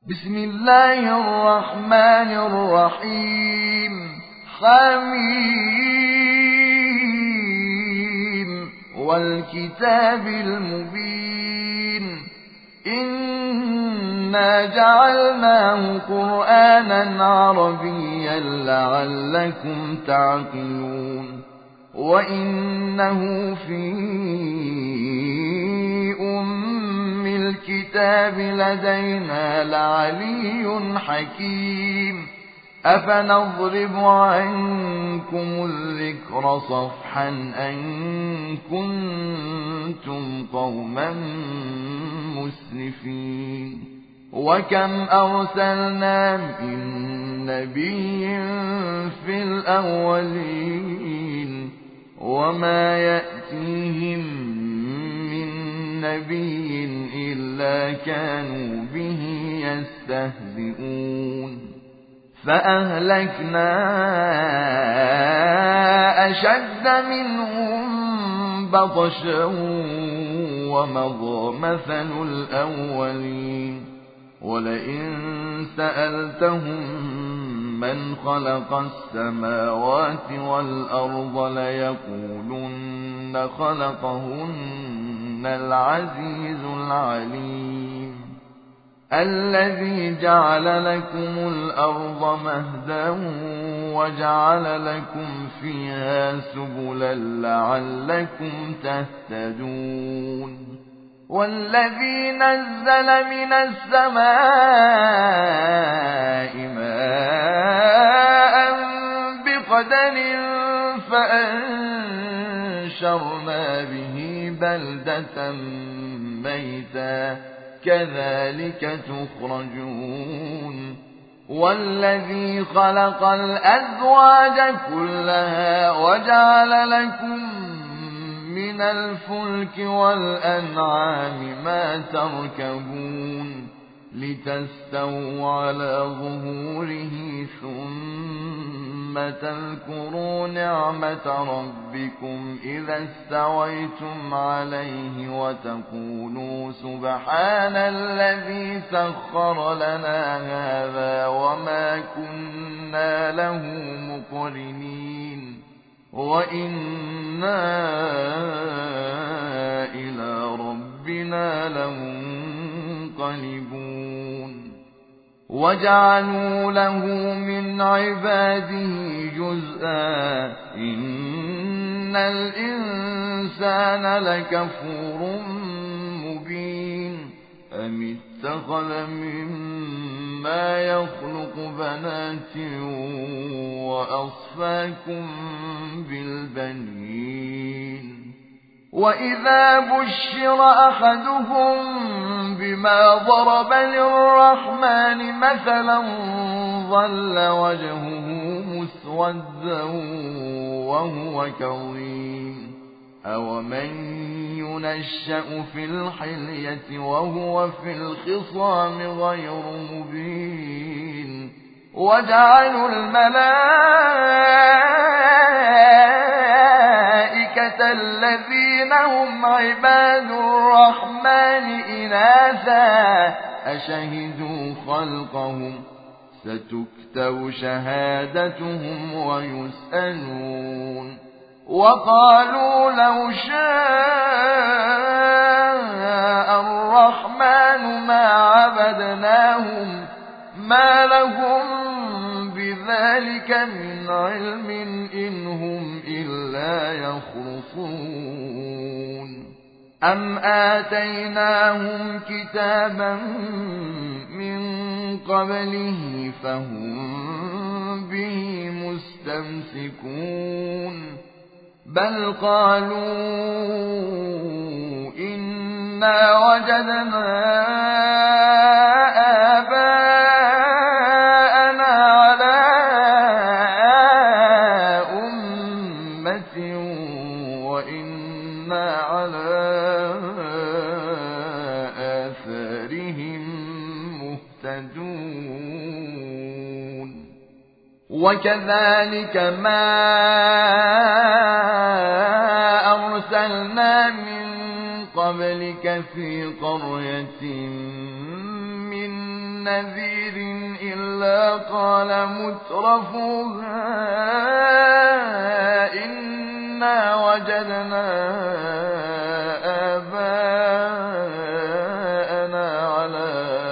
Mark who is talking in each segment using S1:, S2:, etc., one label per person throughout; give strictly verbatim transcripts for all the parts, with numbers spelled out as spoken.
S1: بسم الله الرحمن الرحيم. حميم والكتاب المبين. إنا جعلناه قرآنا عربيا لعلكم تعقلون. وإنه في أم الكتاب لدينا لعلي حكيم. أفنضرب عنكم الذكر صفحا أن كنتم قوما مسرفين. وكم أرسلنا من نبي في الأولين وما يأتيهم من نبي إلا كانوا به يستهزئون. فأهلكنا أشد منهم بطشا ومضى مثل الأولين. ولئن سألتهم من خلق السماوات والأرض ليقولن خلقهن العزيز العليم. الذي جعل لكم الأرض مهدا وجعل لكم فيها سبلا لعلكم تهتدون. والذي نزل من السماء ماء بقدر فأنشرنا به بلدة ميتا كذلك تخرجون. والذي خلق الأزواج كلها وجعل لكم من الفلك والأنعام ما تركبون لتستووا على ظهوره ثم تذكروا نعمة ربكم إذا استويتم عليه وتقولوا سبحان الذي سخر لنا هذا وما كنا له مقرنين وإنا إلى ربنا لمنقلبون. وجعلوا له من عباده جزءا إن الإنسان لكفور مبين. أم اتخذ مما يخلق بنات وأصفاكم بالبنين. وإذا بشر أحدهم بما ضرب للرحمن مثلا ظل وجهه مسودا وهو كظيم. أومن ينشأ في الحلية وهو في الخصام غير مبين. وجعلوا الملائكة الذين هم عباد الرحمن إناثا أشهدوا خلقهم ستكتب شهادتهم ويسألون. وقالوا لو شاء الرحمن ما عبدناهم ما لهم بذلك من علم إن هم إلا يخرصون. أم آتيناهم كتابا من قبله فهم به مستمسكون. بل قالوا إنا وجدنا آباءنا على أمة وإنا على آثارهم مهتدون. وكذلك ما أرسلنا من قبلك في قرية من نذير إلا قال مترفوها إنا وجدنا آباءنا على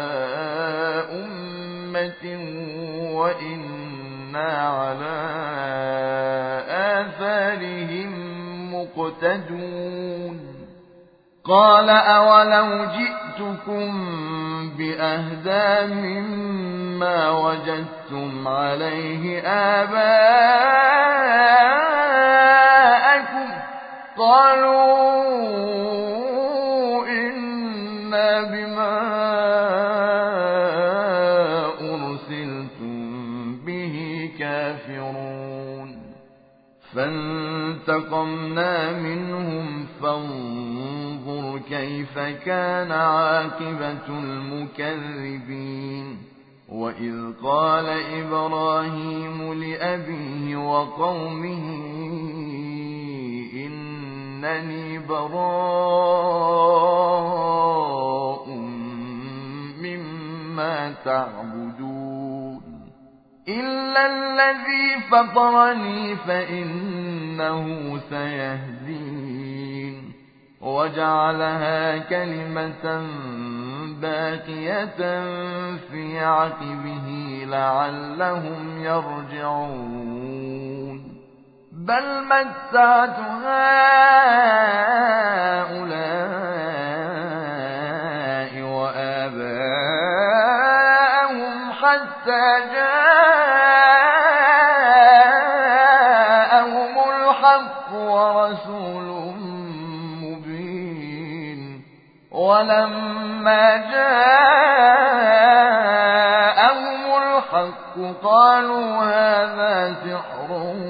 S1: أمة وإنا على آثارهم مقتدون قال أولو جئتكم بأهدى مما وجدتم عليه آباءكم قالوا إنا بما أرسلتم به كافرون فانتقمنا منهم فانظر كيف كان عاقبة المكذبين وإذ قال إبراهيم لأبيه وقومه إنني براء مما تعبدون إلا الذي فطرني فإنه سيهدين وجعلها كلمة باقية في عقبه لعلهم يرجعون بل متعت هؤلاء وآباءهم حتى جاءهم الحق ورسول ولما جاءهم الحق قالوا هذا سحر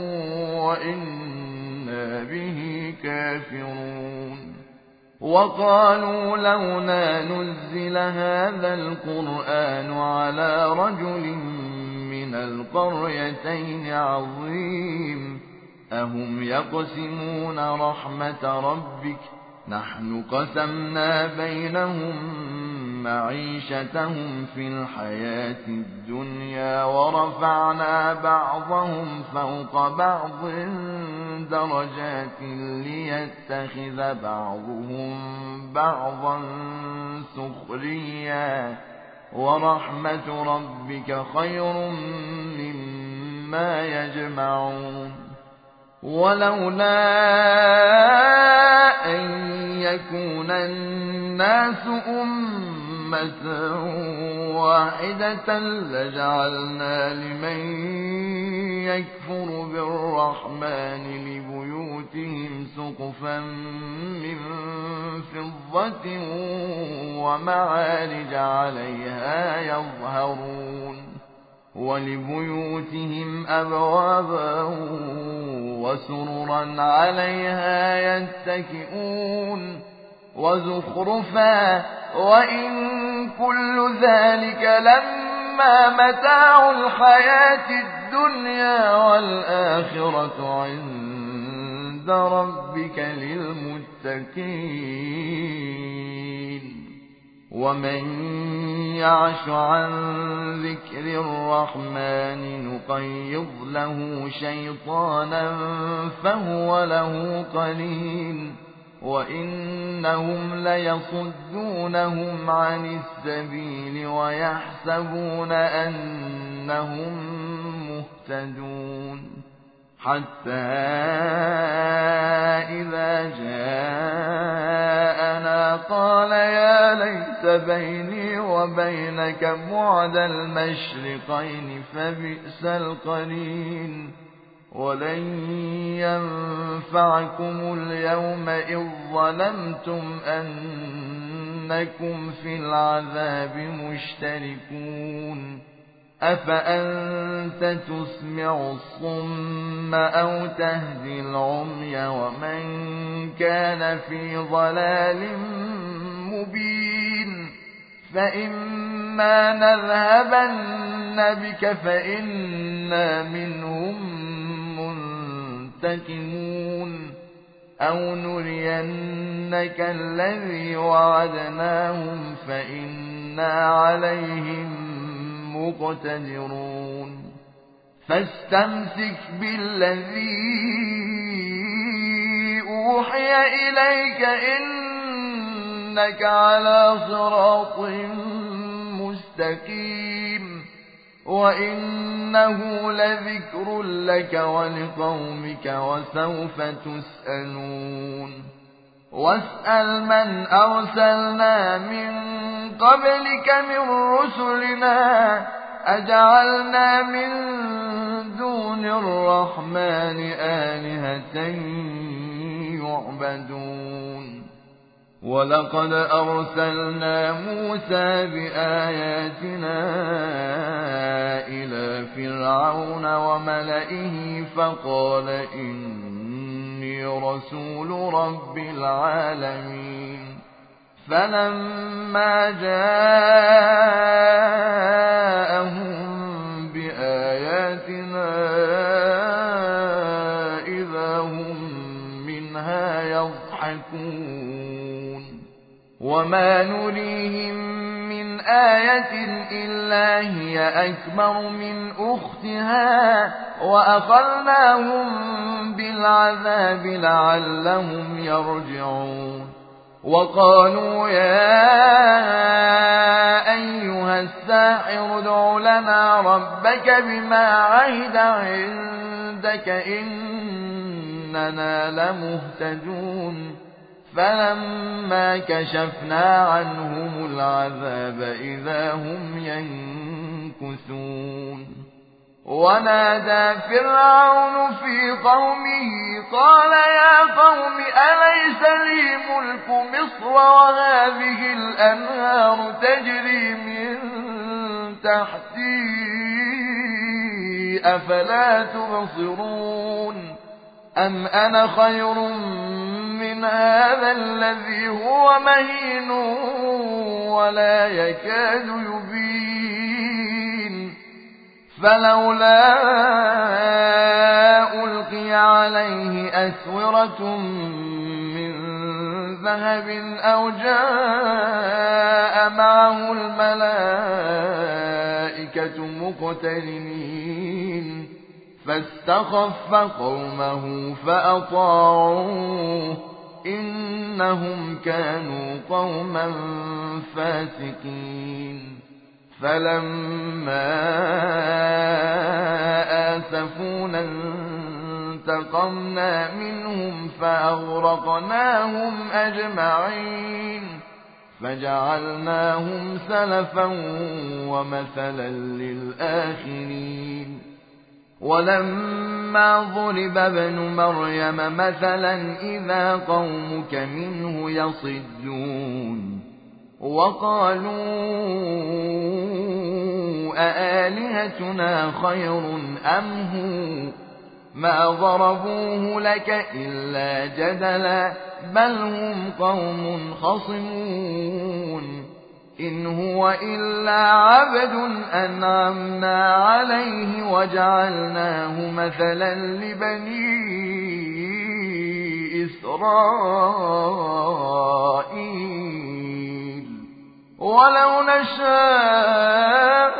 S1: وإنا به كافرون وقالوا لولا نزل هذا القرآن على رجل من القريتين عظيم أهم يقسمون رحمة ربك نحن قسمنا بينهم معيشتهم في الحياة الدنيا ورفعنا بعضهم فوق بعض درجات ليتخذ بعضهم بعضا سخريا ورحمة ربك خير مما يجمعون ولولا أن يكون الناس أمة واحدة لجعلنا لمن يكفر بالرحمن لبيوتهم سقفا من فضة ومعارج عليها يظهرون ولبيوتهم أبوابا وسررا عليها يتكئون وزخرفا وإن كل ذلك لما متاع الحياة الدنيا والآخرة عند ربك للمتقين ومن يعش عن ذكر الرحمن نقيض له شيطانا فهو له قرين وإنهم ليصدونهم عن السبيل ويحسبون أنهم مهتدون حتى إذا جاءنا قال يا ليت بيني وبينك بعد المشرقين فبئس القرين ولن ينفعكم اليوم إذ ظلمتم أنكم في العذاب مشتركون أفأنت تسمع الصم أو تهدي العمي ومن كان في ضلال مبين فإما نذهبن بك فإنا منهم منتقمون أو نرينك الذي وعدناهم فإنا عليهم مقتدرون فاستمسك بالذي أوحي إليك إنك على صراط مستقيم وإنه لذكر لك ولقومك وسوف تسألون واسأل من أرسلنا من قبلك من رسلنا أجعلنا من دون الرحمن آلهة يعبدون ولقد أرسلنا موسى بآياتنا إلى فرعون وملئه فقال إني رسول رب العالمين فلما جاءهم بآياتنا إذا هم منها يضحكون وما نريهم من آية إلا هي أكبر من أختها وأخذناهم بالعذاب لعلهم يرجعون وقالوا يا أيها الساحر ادع لنا ربك بما عهد عندك إننا لمهتدون فلما كشفنا عنهم العذاب إذا هم ينكثون ونادى فرعون في قومه قال يا قوم أليس لي ملك مصر وهذه الأنهار تجري من تحتي أفلا تبصرون أم أنا خير من هذا الذي هو مهين ولا يكاد يبين فلولا ألقي عليه أسورة من ذهب أو جاء معه الملائكة مقترنين فاستخف قومه فأطاعوه إنهم كانوا قوما فاسقين فلما آسفونا انتقمنا منهم فأغرقناهم أجمعين فجعلناهم سلفا ومثلا للآخرين ولما ضرب ابن مريم مثلا إذا قومك منه يصدون وقالوا أآلهتنا خير أم هو ما ضربوه لك إلا جدلا بل هم قوم خصمون إن هو إلا عبد أنعمنا عليه وجعلناه مثلا لبني إسرائيل ولو نشاء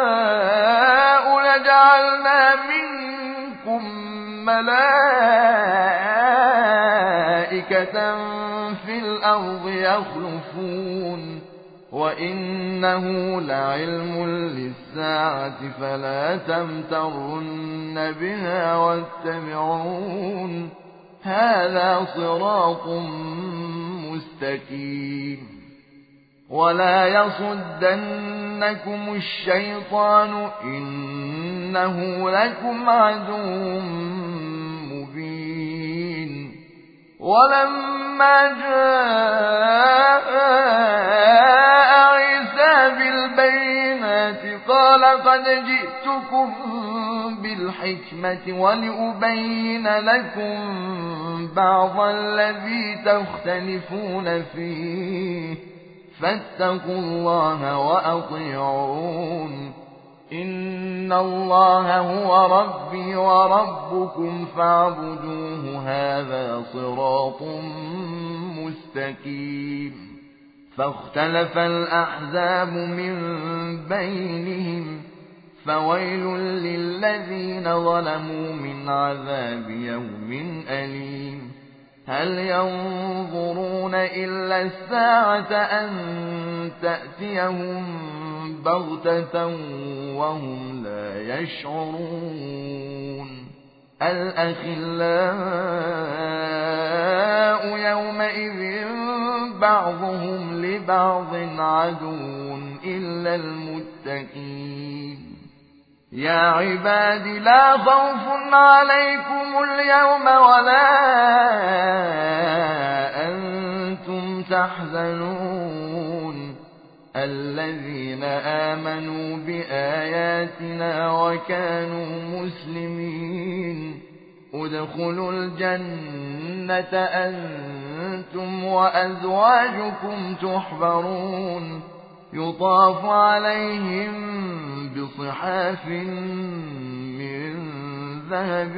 S1: لجعلنا منكم ملائكة في الأرض يخلفون وإنه لعلم للساعة فلا تمترن بها واتبعون هذا صراط مستقيم ولا يصدنكم الشيطان إنه لكم عدو مبين ولما جاء عيسى بالبينات قال قد جئتكم بالحكمة ولأبين لكم بعض الذي تختلفون فيه فاتقوا الله وأطيعون إن الله هو ربي وربكم فاعبدوه هذا صراط مستقيم فاختلف الأحزاب من بينهم فويل للذين ظلموا من عذاب يوم أليم هل ينظرون إلا الساعة أن تأتيهم بغتة وهم لا يشعرون الأخلاء يومئذ بعضهم لبعض عدو إلا المتقين يا عباد لا خوف عليكم اليوم ولا أنتم تحزنون الذين آمنوا بآياتنا وكانوا مسلمين ادخلوا الجنة أنتم وأزواجكم تحبرون يطاف عليهم بصحاف من ذهب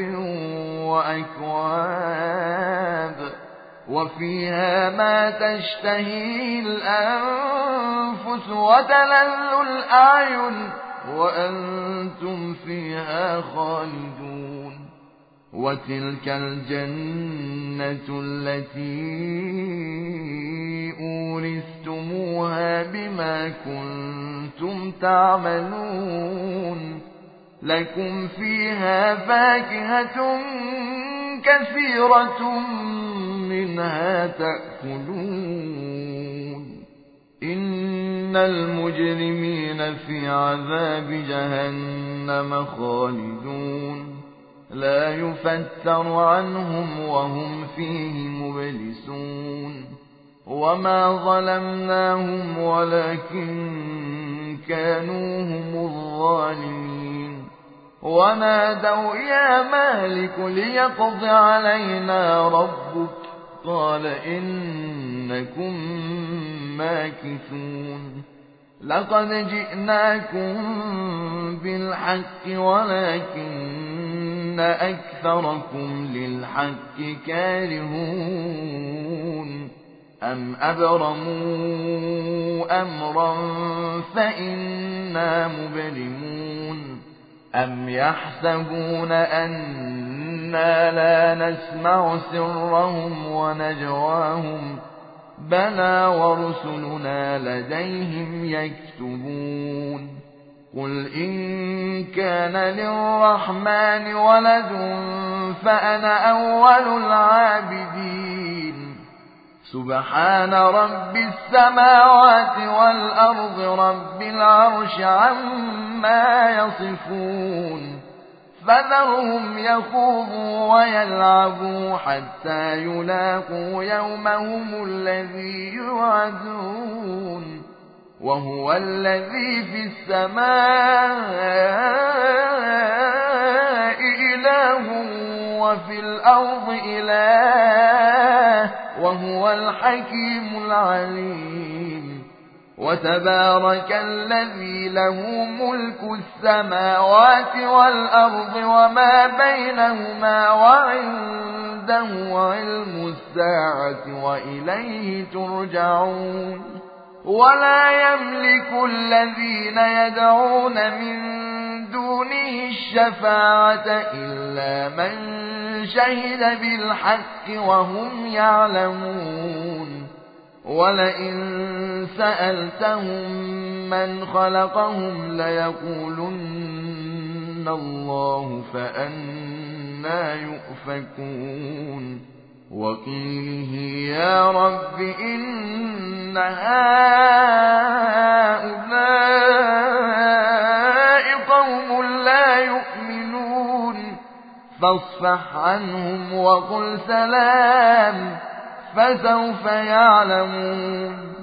S1: وأكواب وفيها ما تشتهي الأنفس وتلذ الأعين وأنتم فيها خالدون وتلك الجنة التي أورثتموها بما كنتم تعملون لكم فيها فاكهة كثيرة منها تأكلون إن المجرمين في عذاب جهنم خالدون لا يفتر عنهم وهم فيه مبلسون وما ظلمناهم ولكن كانوا هم الظالمين ونادوا يا مالك ليقض علينا ربك قال إنكم ماكثون لقد جئناكم بالحق ولكن أكثركم للحق كارهون أم أبرموا أمرا فإنا مبرمون أم يحسبون أنا لا نسمع سرهم ونجواهم بلى ورسلنا لديهم يكتبون قل إن كان للرحمن ولد فأنا أول العابدين سبحان رب السماوات والأرض رب العرش عما يصفون فذرهم يخوضوا ويلعبوا حتى يلاقوا يومهم الذي يوعدون وهو الذي في السماء إله وفي الأرض إله وهو الحكيم العليم وتبارك الذي له ملك السماوات والأرض وما بينهما وعنده علم الساعة وإليه ترجعون ولا يملك الذين يدعون من دونه الشفاعة إلا من شهد بالحق وهم يعلمون ولئن سألتهم من خلقهم ليقولن الله فأنى يؤفكون وقيله يا رب إن هؤلاء قوم لا يؤمنون فاصفح عنهم وقل سلام فسوف يعلمون